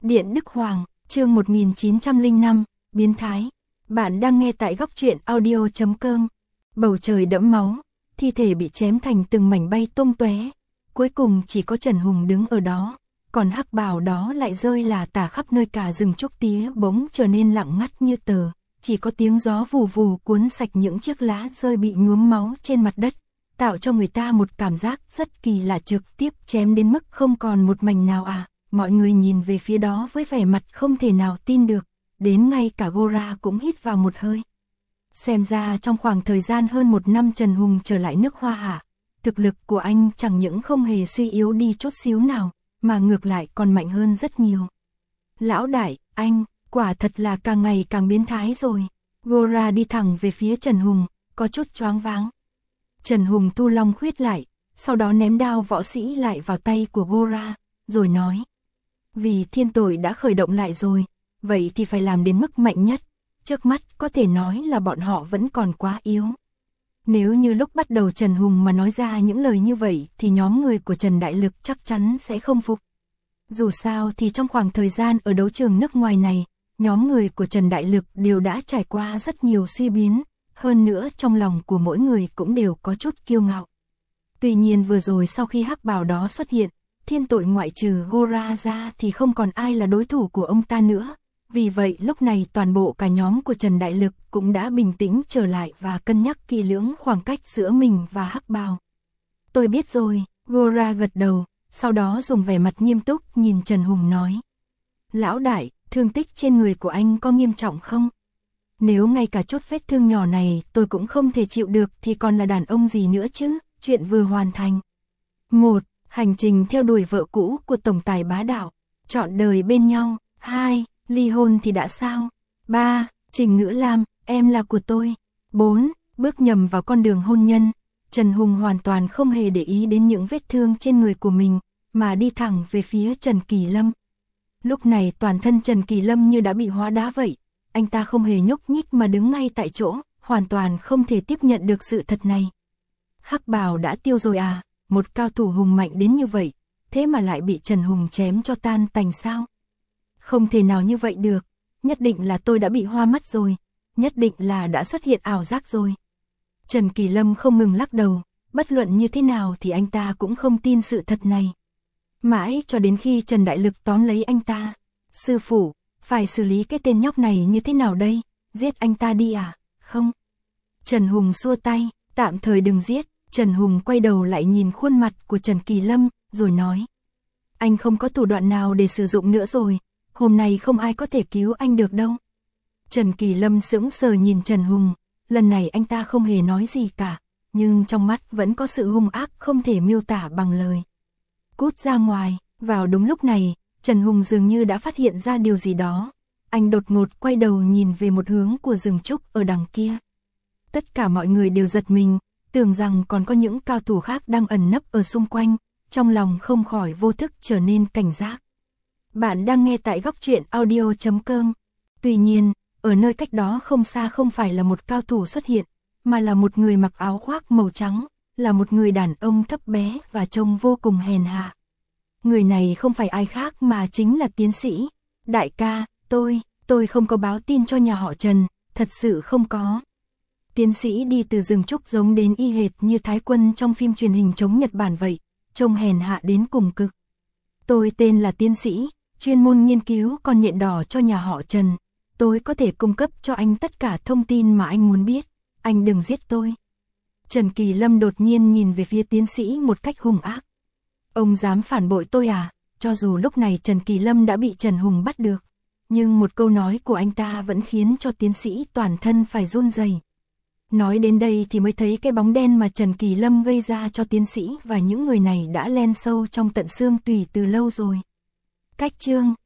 Điện Đức Hoàng, chương 1905, biến thái. Bạn đang nghe tại góc truyện audio.com. Bầu trời đẫm máu, thi thể bị chém thành từng mảnh bay tung tóe. Cuối cùng chỉ có Trần Hùng đứng ở đó, còn hắc bào đó lại rơi lả tả khắp nơi, cả rừng trúc tía bỗng trở nên lặng ngắt như tờ. Chỉ có tiếng gió vù vù cuốn sạch những chiếc lá rơi bị nhuốm máu trên mặt đất, tạo cho người ta một cảm giác rất kỳ lạ. Trực tiếp chém đến mức không còn một mảnh nào à? Mọi người nhìn về phía đó với vẻ mặt không thể nào tin được, đến ngay cả Gora cũng hít vào một hơi. Xem ra trong khoảng thời gian hơn một năm Trần Hùng trở lại nước Hoa Hạ, thực lực của anh chẳng những không hề suy yếu đi chút xíu nào, mà ngược lại còn mạnh hơn rất nhiều. Lão đại, anh, quả thật là càng ngày càng biến thái rồi. Gora đi thẳng về phía Trần Hùng, có chút choáng váng. Trần Hùng thu long khuyết lại, sau đó ném đao võ sĩ lại vào tay của Gora, rồi nói. Vì thiên tội đã khởi động lại rồi, vậy thì phải làm đến mức mạnh nhất. Trước mắt có thể nói là bọn họ vẫn còn quá yếu. Nếu như lúc bắt đầu Trần Hùng mà nói ra những lời như vậy thì nhóm người của Trần Đại Lực chắc chắn sẽ không phục. Dù sao thì trong khoảng thời gian ở đấu trường nước ngoài này, nhóm người của Trần Đại Lực đều đã trải qua rất nhiều suy biến, hơn nữa trong lòng của mỗi người cũng đều có chút kiêu ngạo. Tuy nhiên vừa rồi sau khi hắc bào đó xuất hiện, thiên tội ngoại trừ Gora ra thì không còn ai là đối thủ của ông ta nữa. Vì vậy lúc này toàn bộ cả nhóm của Trần Đại Lực cũng đã bình tĩnh trở lại và cân nhắc kỹ lưỡng khoảng cách giữa mình và hắc bào. Tôi biết rồi, Gora gật đầu, sau đó dùng vẻ mặt nghiêm túc nhìn Trần Hùng nói. Lão đại, thương tích trên người của anh có nghiêm trọng không? Nếu ngay cả chút vết thương nhỏ này tôi cũng không thể chịu được thì còn là đàn ông gì nữa chứ, chuyện vừa hoàn thành. 1. Hành trình theo đuổi vợ cũ của tổng tài bá đạo, trọn đời bên nhau. 2. Ly hôn thì đã sao? 3. Trình Ngữ Lam, em là của tôi. 4. Bước nhầm vào con đường hôn nhân. Trần Hùng hoàn toàn không hề để ý đến những vết thương trên người của mình, mà đi thẳng về phía Trần Kỳ Lâm. Lúc này toàn thân Trần Kỳ Lâm như đã bị hóa đá vậy, anh ta không hề nhúc nhích mà đứng ngay tại chỗ, hoàn toàn không thể tiếp nhận được sự thật này. Hắc bào đã tiêu rồi à? Một cao thủ hùng mạnh đến như vậy, thế mà lại bị Trần Hùng chém cho tan tành sao? Không thể nào như vậy được, nhất định là tôi đã bị hoa mắt rồi, nhất định là đã xuất hiện ảo giác rồi. Trần Kỳ Lâm không ngừng lắc đầu, bất luận như thế nào thì anh ta cũng không tin sự thật này. Mãi cho đến khi Trần Đại Lực tóm lấy anh ta. Sư phụ, phải xử lý cái tên nhóc này như thế nào đây? Giết anh ta đi à? Không. Trần Hùng xua tay, tạm thời đừng giết. Trần Hùng quay đầu lại nhìn khuôn mặt của Trần Kỳ Lâm, rồi nói. Anh không có thủ đoạn nào để sử dụng nữa rồi, hôm nay không ai có thể cứu anh được đâu. Trần Kỳ Lâm sững sờ nhìn Trần Hùng, lần này anh ta không hề nói gì cả, nhưng trong mắt vẫn có sự hung ác không thể miêu tả bằng lời. Cút ra ngoài. Vào đúng lúc này, Trần Hùng dường như đã phát hiện ra điều gì đó. Anh đột ngột quay đầu nhìn về một hướng của rừng trúc ở đằng kia. Tất cả mọi người đều giật mình, tưởng rằng còn có những cao thủ khác đang ẩn nấp ở xung quanh, trong lòng không khỏi vô thức trở nên cảnh giác. Bạn đang nghe tại góc truyện audio.com. Tuy nhiên, ở nơi cách đó không xa không phải là một cao thủ xuất hiện, mà là một người mặc áo khoác màu trắng, là một người đàn ông thấp bé và trông vô cùng hèn hạ. Người này không phải ai khác mà chính là tiến sĩ. Đại ca, tôi không có báo tin cho nhà họ Trần, thật sự không có. Tiến sĩ đi từ rừng trúc giống đến y hệt như Thái Quân trong phim truyền hình chống Nhật Bản vậy, trông hèn hạ đến cùng cực. Tôi tên là tiến sĩ, chuyên môn nghiên cứu con nhện đỏ cho nhà họ Trần. Tôi có thể cung cấp cho anh tất cả thông tin mà anh muốn biết, anh đừng giết tôi. Trần Kỳ Lâm đột nhiên nhìn về phía tiến sĩ một cách hung ác. Ông dám phản bội tôi à? Cho dù lúc này Trần Kỳ Lâm đã bị Trần Hùng bắt được, nhưng một câu nói của anh ta vẫn khiến cho tiến sĩ toàn thân phải run rẩy. Nói đến đây thì mới thấy cái bóng đen mà Trần Kỳ Lâm gây ra cho tiến sĩ và những người này đã len sâu trong tận xương tủy từ lâu rồi. Cách chương